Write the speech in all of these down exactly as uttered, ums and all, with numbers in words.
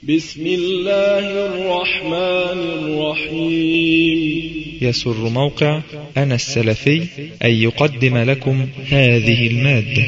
بسم الله الرحمن الرحيم. يسر موقع أنا السلفي أن يقدم لكم هذه المادة.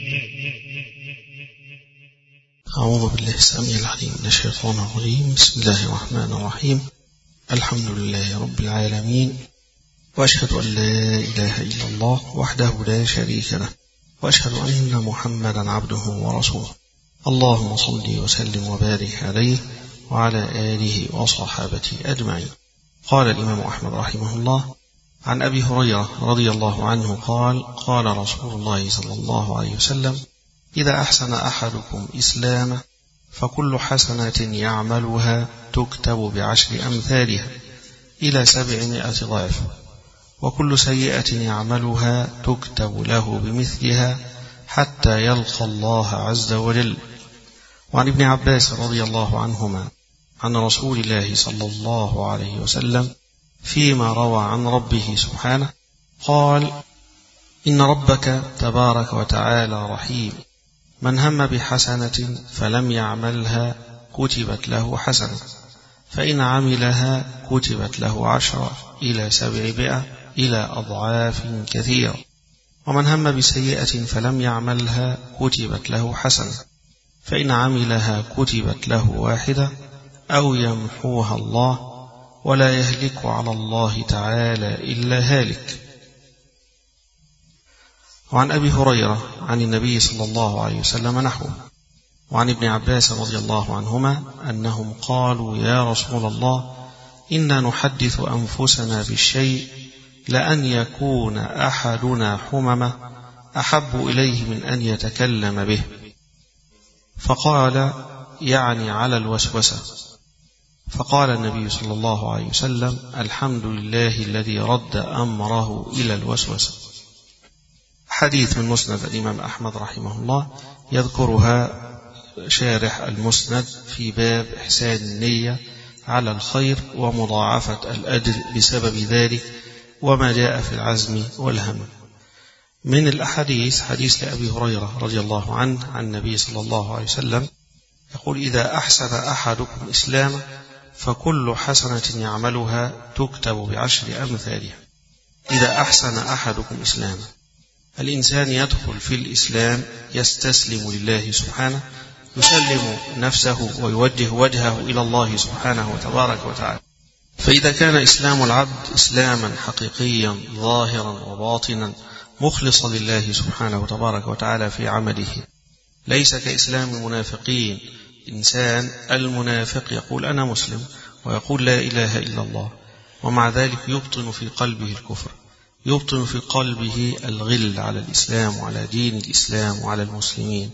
أعوذ بالله السميع العليم من الشيطان الرجيم. بسم الله الرحمن الرحيم. الحمد لله رب العالمين، وأشهد أن لا إله إلا الله وحده لا شريك له، وأشهد أن محمدا عبده ورسوله. اللهم صل وسلم وبارك عليه وعلى آله وصحابته أجمعين. قال الإمام أحمد رحمه الله عن أبي هريرة رضي الله عنه قال: قال رسول الله صلى الله عليه وسلم: إذا أحسن أحدكم إسلامه فكل حسنة يعملها تكتب بعشر أمثالها إلى سبعمائة ضعف، وكل سيئة يعملها تكتب له بمثلها حتى يلقى الله عز وجل. وعن ابن عباس رضي الله عنهما عن رسول الله صلى الله عليه وسلم فيما روى عن ربه سبحانه قال: إن ربك تبارك وتعالى رحيم، من هم بحسنة فلم يعملها كتبت له حسنة، فإن عملها كتبت له عشرة إلى سبعمائة إلى أضعاف كثيرة، ومن هم بسيئة فلم يعملها كتبت له حسنة، فإن عملها كتبت له واحدة أو يمحوها الله، ولا يهلك على الله تعالى إلا هالك. وعن أبي هريرة عن النبي صلى الله عليه وسلم نحوه. وعن ابن عباس رضي الله عنهما أنهم قالوا: يا رسول الله، إنا نحدث أنفسنا بالشيء لأن يكون أحدنا حممة أحب إليه من أن يتكلم به. فقال: يعني على الوسوسة. فقال النبي صلى الله عليه وسلم: الحمد لله الذي رد أمره إلى الوسوسة. حديث من مسند الإمام أحمد رحمه الله يذكرها شارح المسند في باب إحسان النية على الخير ومضاعفة الأجر بسبب ذلك، وما جاء في العزم والهم. من الأحاديث حديث لأبي هريرة رضي الله عنه عن النبي صلى الله عليه وسلم يقول: إذا أحسن أحدكم إسلامه فكل حسنة يعملها تكتب بعشر أمثالها. إذا أحسن أحدكم إسلامه، الإنسان يدخل في الإسلام يستسلم لله سبحانه، يسلم نفسه ويوجه وجهه إلى الله سبحانه وتبارك وتعالى. فإذا كان إسلام العبد إسلاما حقيقيا ظاهرا وباطنا مخلصا لله سبحانه وتبارك وتعالى في عمله، ليس كإسلام المنافقين. إنسان المنافق يقول أنا مسلم ويقول لا إله إلا الله، ومع ذلك يبطن في قلبه الكفر، يبطن في قلبه الغل على الإسلام وعلى دين الإسلام وعلى المسلمين.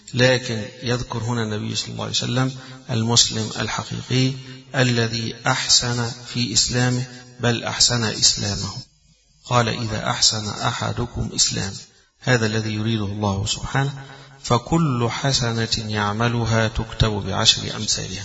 لكن يذكر هنا النبي صلى الله عليه وسلم المسلم الحقيقي الذي أحسن في إسلامه، بل أحسن إسلامه. قال: إذا أحسن أحدكم إسلام، هذا الذي يريده الله سبحانه. فكل حسنة يعملها تكتب بعشر أمثالها،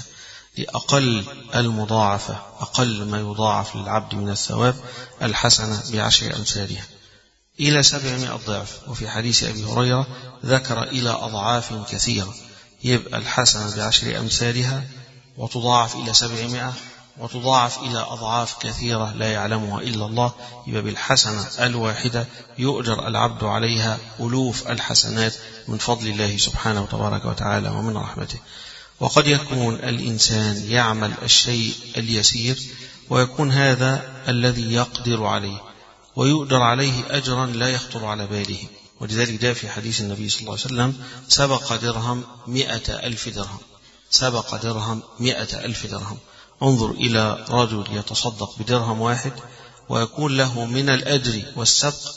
لأقل المضاعفة، أقل ما يضاعف للعبد من الثواب الحسنة بعشر أمثالها إلى سبعمائة ضعف. وفي حديث أبي هريرة ذكر إلى أضعاف كثيرة، يبقى الحسنة بعشر أمثالها وتضاعف إلى سبعمائة وتضاعف إلى أضعاف كثيرة لا يعلمها إلا الله. يبقى بالحسنة الواحدة يؤجر العبد عليها ألوف الحسنات من فضل الله سبحانه وتبارك وتعالى ومن رحمته. وقد يكون الإنسان يعمل الشيء اليسير ويكون هذا الذي يقدر عليه ويؤجر عليه أجرا لا يخطر على باله. ولذلك جاء في حديث النبي صلى الله عليه وسلم: سبق درهم مئة ألف درهم، سبق درهم مئة ألف درهم. انظر إلى رجل يتصدق بدرهم واحد ويكون له من الأجر والسبق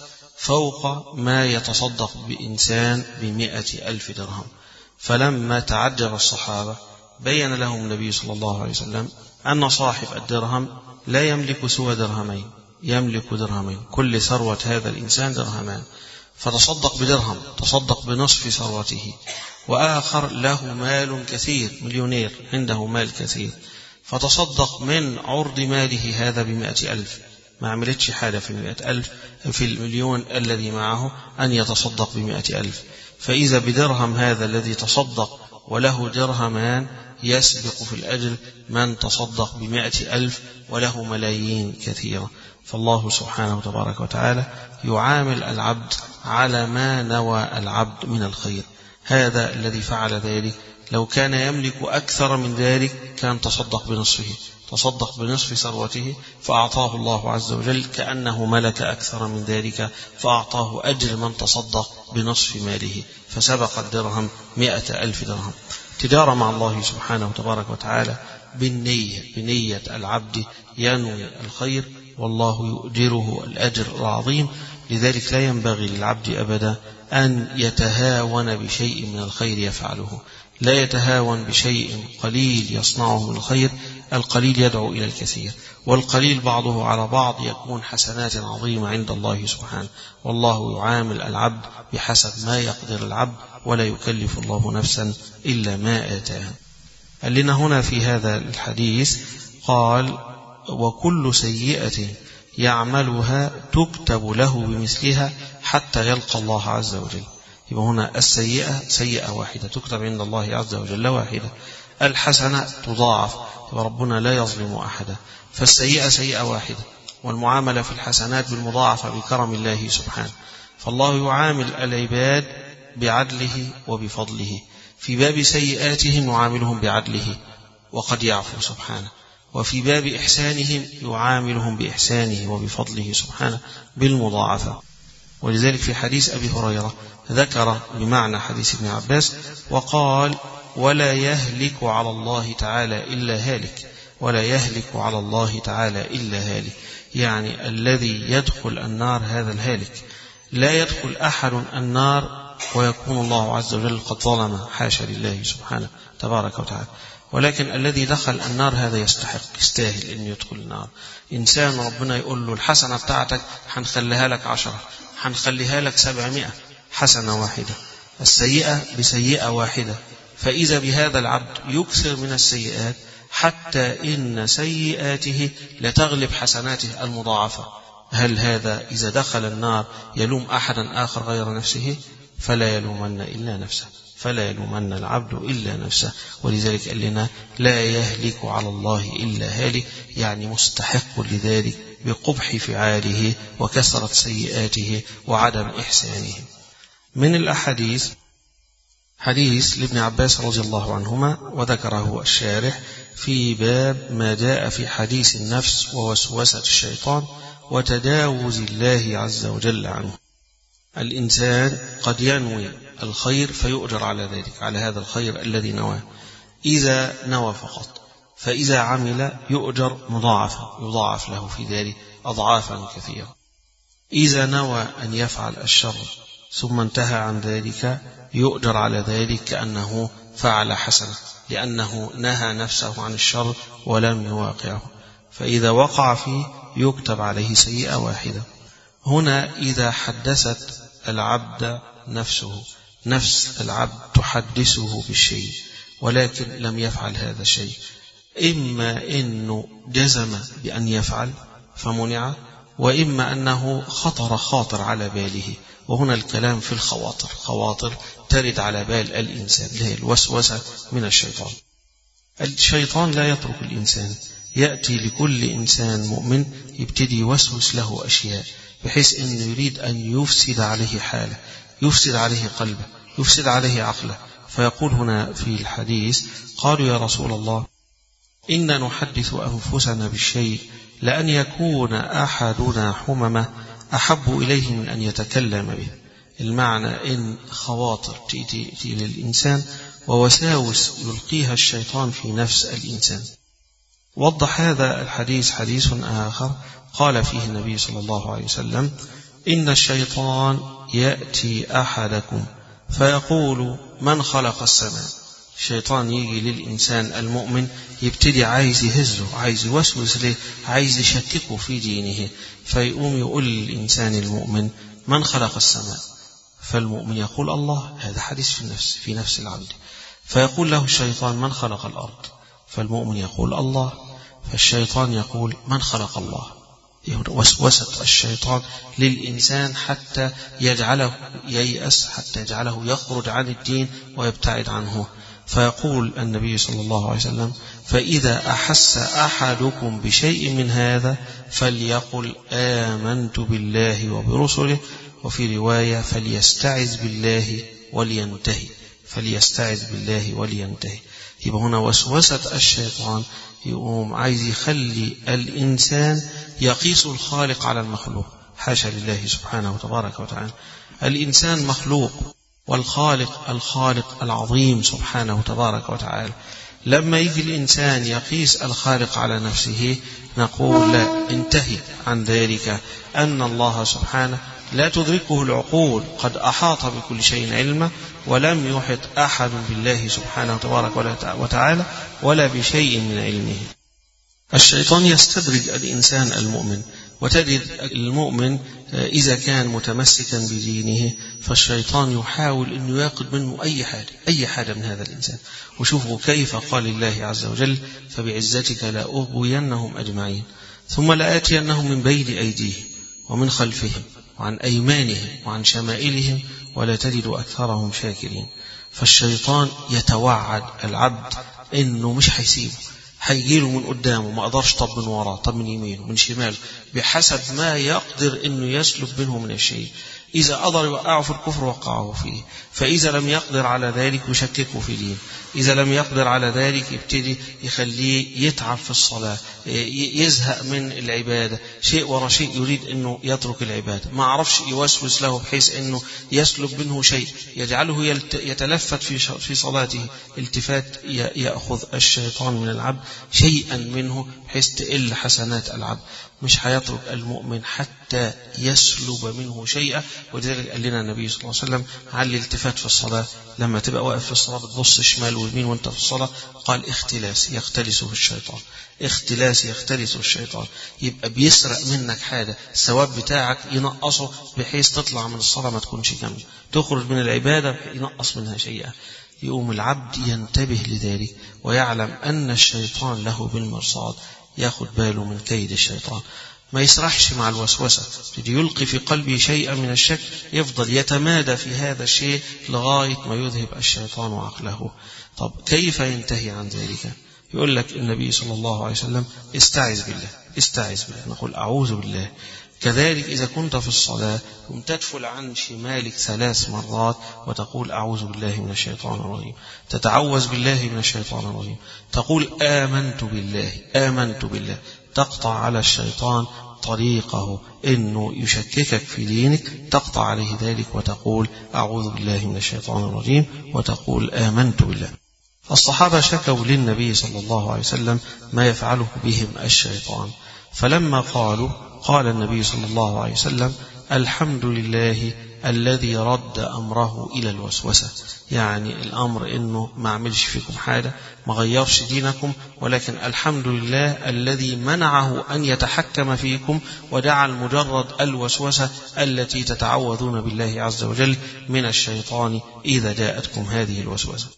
فوق ما يتصدق بإنسان بمئة ألف درهم. فلما تعجب الصحابة بين لهم النبي صلى الله عليه وسلم أن صاحب الدرهم لا يملك سوى درهمين، يملك درهمين، كل ثروة هذا الإنسان درهمان، فتصدق بدرهم، تصدق بنصف ثروته. وآخر له مال كثير، مليونير عنده مال كثير، فتصدق من عرض ماله هذا بمئة ألف، ما عملتش حاجة في المئة ألف في المليون الذي معه أن يتصدق بمئة ألف. فإذا بدرهم هذا الذي تصدق وله درهمان يسبق في الأجر من تصدق بمائة ألف وله ملايين كثيرة. فالله سبحانه تبارك وتعالى يعامل العبد على ما نوى العبد من الخير. هذا الذي فعل ذلك لو كان يملك أكثر من ذلك كان تصدق بنصفه، تصدق بنصف ثروته فأعطاه الله عز وجل كأنه ملك أكثر من ذلك، فأعطاه أجر من تصدق بنصف ماله، فسبق الدرهم مئة ألف درهم. تجارة مع الله سبحانه تبارك وتعالى بالنية، بنية العبد ينوي الخير والله يؤجره الأجر العظيم. لذلك لا ينبغي للعبد أبدا أن يتهاون بشيء من الخير يفعله، لا يتهاون بشيء قليل يصنعه من الخير. القليل يدعو إلى الكثير، والقليل بعضه على بعض يكون حسنات عظيمة عند الله سبحانه. والله يعامل العبد بحسب ما يقدر العبد، ولا يكلف الله نفسا إلا ما آتاها. قال لنا هنا في هذا الحديث قال: وكل سيئة يعملها تكتب له بمثلها حتى يلقى الله عز وجل. يبقى هنا السيئة سيئة واحدة تكتب عند الله عز وجل واحدة، الحسنة تضاعف، وربنا لا يظلم أحدا. فالسيئة سيئة واحدة، والمعاملة في الحسنات بالمضاعفة بكرم الله سبحانه. فالله يعامل العباد بعدله وبفضله. في باب سيئاتهم يعاملهم بعدله وقد يعفو سبحانه، وفي باب إحسانهم يعاملهم بإحسانه وبفضله سبحانه بالمضاعفة. ولذلك في حديث أبي هريرة ذكر بمعنى حديث ابن عباس وقال: ولا يهلك على الله تعالى إلا هالك، ولا يهلك على الله تعالى إلا هالك، يعني الذي يدخل النار هذا الهالك. لا يدخل أحد النار ويكون الله عز وجل قد ظلم، حاشا لله سبحانه تبارك وتعالى. ولكن الذي دخل النار هذا يستحق، يستاهل أن يدخل النار. إنسان ربنا يقول له الحسنة بتاعتك هنخليها لك عشرة، هنخليها لك سبعمائة، حسنة واحدة. السيئة بسيئة واحدة. فإذا بهذا العبد يكثر من السيئات حتى إن سيئاته لتغلب حسناته المضاعفة. هل هذا إذا دخل النار يلوم أحدا آخر غير نفسه؟ فلا يلومن إلا نفسه، فلا يلومن العبد إلا نفسه. ولذلك قال لنا: لا يهلك على الله إلا هالك، يعني مستحق لذلك بقبح فعاله وكثرة سيئاته وعدم إحسانه. من الأحاديث حديث لابن عباس رضي الله عنهما، وذكره الشارح في باب ما جاء في حديث النفس ووسوسة الشيطان وتجاوز الله عز وجل عنه. الإنسان قد ينوي الخير فيؤجر على ذلك، على هذا الخير الذي نواه، إذا نوى فقط. فإذا عمل يؤجر مضاعفة، يضاعف له في ذلك أضعافا كثيرة. إذا نوى أن يفعل الشر ثم انتهى عن ذلك يؤجر على ذلك كأنه فعل حسنة، لأنه نهى نفسه عن الشر ولم يواقعه. فإذا وقع فيه يكتب عليه سيئة واحدة. هنا إذا حدثت العبد نفسه، نفس العبد تحدثه بالشيء ولكن لم يفعل هذا الشيء، إما أنه جزم بأن يفعل فمنع، وإما أنه خطر خاطر على باله. وهنا الكلام في الخواطر، خواطر ترد على بال الإنسان، اللي هي الوسوسة من الشيطان. الشيطان لا يترك الإنسان، يأتي لكل إنسان مؤمن يبتدي يوسوس له أشياء بحيث أنه يريد أن يفسد عليه حاله، يفسد عليه قلبه، يفسد عليه عقله. فيقول هنا في الحديث: قالوا يا رسول الله إنا نحدث أنفسنا بالشيء لأن يكون أحدنا حممة أحب إليه من أن يتكلم به. المعنى إن خواطر تأتي للإنسان ووساوس يلقيها الشيطان في نفس الإنسان. وضح هذا الحديث حديث آخر قال فيه النبي صلى الله عليه وسلم: إن الشيطان يأتي أحدكم فيقول من خلق السماء. الشيطان يجي للإنسان المؤمن يبتدي عايز يهزه، عايز يوسوس له، عايز يشككه في دينه، فيقوم يقول للإنسان المؤمن من خلق السماء؟ فالمؤمن يقول الله. هذا حديث في النفس، في نفس العبد. فيقول له الشيطان من خلق الأرض؟ فالمؤمن يقول الله. فالشيطان يقول من خلق الله؟ وسوسة الشيطان للإنسان حتى يجعله ييأس، حتى يجعله يخرج عن الدين ويبتعد عنه. فيقول النبي صلى الله عليه وسلم: فإذا أحس أحدكم بشيء من هذا فليقل آمنت بالله وبرسله، وفي رواية فليستعذ بالله ولينتهي، فليستعذ بالله ولينتهي. يبقى هنا وسوسة الشيطان يقوم عايز يخلي الإنسان يقيس الخالق على المخلوق. حاشا لله سبحانه وتبارك وتعالى، الإنسان مخلوق والخالق الخالق العظيم سبحانه وتبارك وتعالى. لما يجي الإنسان يقيس الخالق على نفسه نقول لا، انتهي عن ذلك، أن الله سبحانه لا تدركه العقول، قد أحاط بكل شيء علما، ولم يحط أحد بالله سبحانه وتبارك وتعالى ولا بشيء من علمه. الشيطان يستدرج الإنسان المؤمن، وتجد المؤمن إذا كان متمسكا بدينه فالشيطان يحاول أن يأخذ منه أي حاجة أي حاجة من هذا الإنسان. وشوفوا كيف قال الله عز وجل: فبعزتك لأغوينهم أجمعين ثم لآتينهم من بين أيديهم ومن خلفهم وعن أيمانهم وعن شمائلهم ولا تجد أكثرهم شاكرين. فالشيطان يتوعد العبد إنه مش هيسيبه، هيجيله من قدامه، ما قدرش، طب من وراه، طب من يمينه، من شماله، بحسب ما يقدر إنه يسلب منه من الشيء. إذا قدر يوقعه في الكفر وقعه فيه، فإذا لم يقدر على ذلك يشككه في دين، إذا لم يقدر على ذلك يبتدي يخليه يتعب في الصلاة، يزهق من العبادة، شيء ورا شيء يريد أنه يترك العبادة، ما عرفش يوسوس له بحيث أنه يسلب منه شيء يجعله يتلفت في صلاته التفات، يأخذ الشيطان من العبد شيئا منه بحيث تقل حسنات العبد. مش هيترك المؤمن حتى يسلب منه شيئا. ولذلك قال لنا النبي صلى الله عليه وسلم على الالتفات في الصلاة، لما تبقى واقف في الصلاة بتبص شمال ويمين وانت في الصلاة، قال اختلاس يختلسه الشيطان، اختلاس يختلسه الشيطان. يبقى بيسرق منك حاجة، الثواب بتاعك ينقصه بحيث تطلع من الصلاة ما تكونش كاملة، تخرج من العبادة ينقص منها شيئا. يقوم العبد ينتبه لذلك ويعلم أن الشيطان له بالمرصاد، ياخد باله من كيد الشيطان، ما يسرحش مع الوسوسة، يلقي في قلبه شيئا من الشك، يفضل يتمادى في هذا الشيء لغاية ما يذهب الشيطان عقله. طب كيف ينتهي عن ذلك؟ يقول لك النبي صلى الله عليه وسلم: استعذ بالله، استعذ بالله، نقول أعوذ بالله. كذلك إذا كنت في الصلاة تدفل عن شمالك ثلاث مرات وتقول أعوذ بالله من الشيطان الرجيم، تتعوذ بالله من الشيطان الرجيم، تقول آمنت بالله، آمنت بالله، تقطع على الشيطان طريقه إنه يشككك في دينك، تقطع عليه ذلك وتقول أعوذ بالله من الشيطان الرجيم وتقول آمنت بالله. الصحابة شكوا للنبي صلى الله عليه وسلم ما يفعله بهم الشيطان، فلما قالوا قال النبي صلى الله عليه وسلم: الحمد لله الذي رد أمره إلى الوسوسة. يعني الأمر إنه ما عملش فيكم حاجة، ما غيرش دينكم، ولكن الحمد لله الذي منعه أن يتحكم فيكم ودعا مجرد الوسوسة التي تتعوذون بالله عز وجل من الشيطان إذا جاءتكم هذه الوسوسة.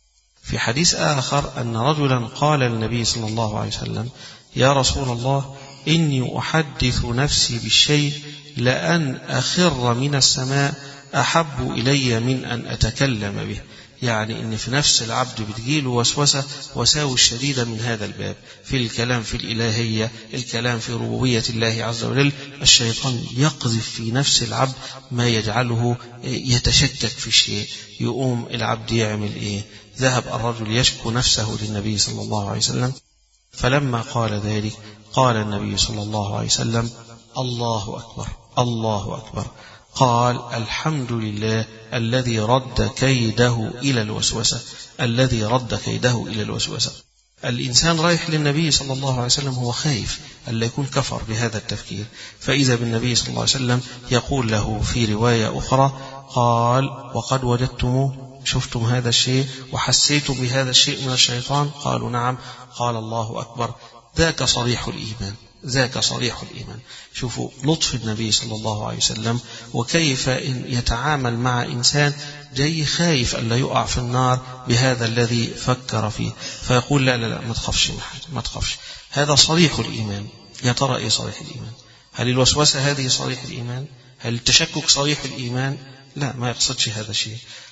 في حديث آخر أن رجلا قال للنبي صلى الله عليه وسلم: يا رسول الله، إني أحدث نفسي بالشيء لأن أخر من السماء أحب إلي من أن أتكلم به. يعني إن في نفس العبد بتجيله وسوسة وساوي الشديدة من هذا الباب، في الكلام في الإلهية، الكلام في ربوبية الله عز وجل، الشيطان يقذف في نفس العبد ما يجعله يتشكك في الشيء. يقوم العبد يعمل إيه؟ ذهب الرجل يشكو نفسه للنبي صلى الله عليه وسلم، فلما قال ذلك قال النبي صلى الله عليه وسلم: الله أكبر، الله أكبر. قال: الحمد لله الذي رد كيده إلى الوسوسة، الذي رد كيده إلى الوسوسة. الإنسان رايح للنبي صلى الله عليه وسلم هو خايف ألا يكون كفر بهذا التفكير، فإذا بالنبي صلى الله عليه وسلم يقول له في رواية أخرى، قال: وقد وجدتموه، شفتم هذا الشيء وحسيتم بهذا الشيء من الشيطان؟ قالوا نعم. قال: الله أكبر، ذاك صريح الإيمان، ذاك صريح الإيمان. شوفوا لطف النبي صلى الله عليه وسلم، وكيف إن يتعامل مع إنسان جاي خايف ألا يقع في النار بهذا الذي فكر فيه، فيقول: لا لا لا ما تخافش من حاجة، ما تخافش، هذا صريح الإيمان. يا ترى إيه صريح الإيمان؟ هل الوسوسة هذه صريح الإيمان؟ هل التشكك صريح الإيمان؟ لا، ما يقصدش هذا الشيء،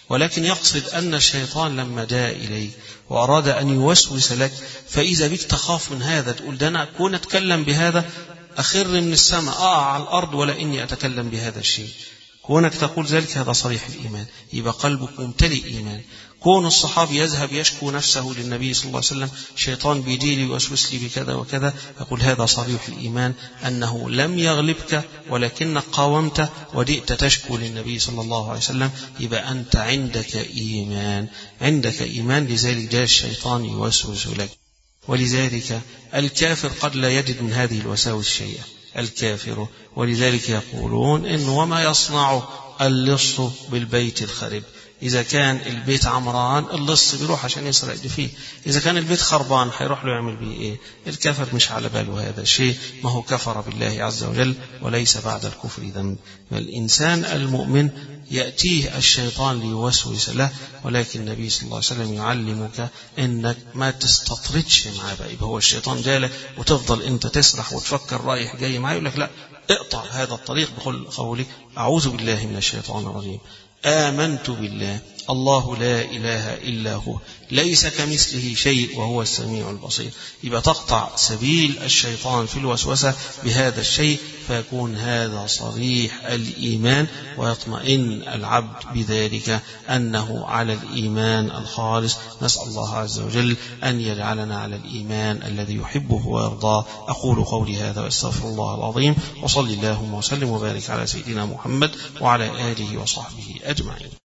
ولكن يقصد أن الشيطان لما جاء إليك وأراد أن يوسوس لك، فإذا بك تخاف من هذا، تقول ده أنا أكون أتكلم بهذا أخر من السماء أقع على الأرض ولا إني أتكلم بهذا الشيء. كونك تقول ذلك هذا صريح الإيمان، يبقى قلبك ممتلئ إيمان. كون الصحابي يذهب يشكو نفسه للنبي صلى الله عليه وسلم، شيطان بيجي لي ويوسوس لي بكذا وكذا، يقول هذا صريح الإيمان أنه لم يغلبك ولكنك قاومت وجئت تشكو للنبي صلى الله عليه وسلم، يبقى أنت عندك إيمان، عندك إيمان، لذلك جاء الشيطان يوسوس لك. ولذلك الكافر قد لا يجد من هذه الوساوس شيئا، الكافر، ولذلك يقولون إن وما يصنع اللص بالبيت الخرب. إذا كان البيت عمران اللص بيروح عشان يسرق فيه، إذا كان البيت خربان هيروح له يعمل بيه إيه؟ الكافر مش على باله هذا الشيء، ما هو كفر بالله عز وجل وليس بعد الكفر ذنب. الإنسان المؤمن يأتيه الشيطان ليوسوس له، ولكن النبي صلى الله عليه وسلم يعلمك إنك ما تستطردش معاه بقى. يبقى هو الشيطان جالك وتفضل أنت تسرح وتفكر رايح جاي معاه، يقول لك لا، اقطع هذا الطريق بقول قولك أعوذ بالله من الشيطان الرجيم، آمنت بالله، الله لا إله إلا هو، ليس كمثله شيء وهو السميع البصير. يبقى تقطع سبيل الشيطان في الوسوسة بهذا الشيء، فيكون هذا صريح الإيمان، ويطمئن العبد بذلك أنه على الإيمان الخالص. نسأل الله عز وجل أن يجعلنا على الإيمان الذي يحبه ويرضاه. أقول قولي هذا وأستغفر الله العظيم، وصلي اللهم وسلم وبارك على سيدنا محمد وعلى آله وصحبه أجمعين.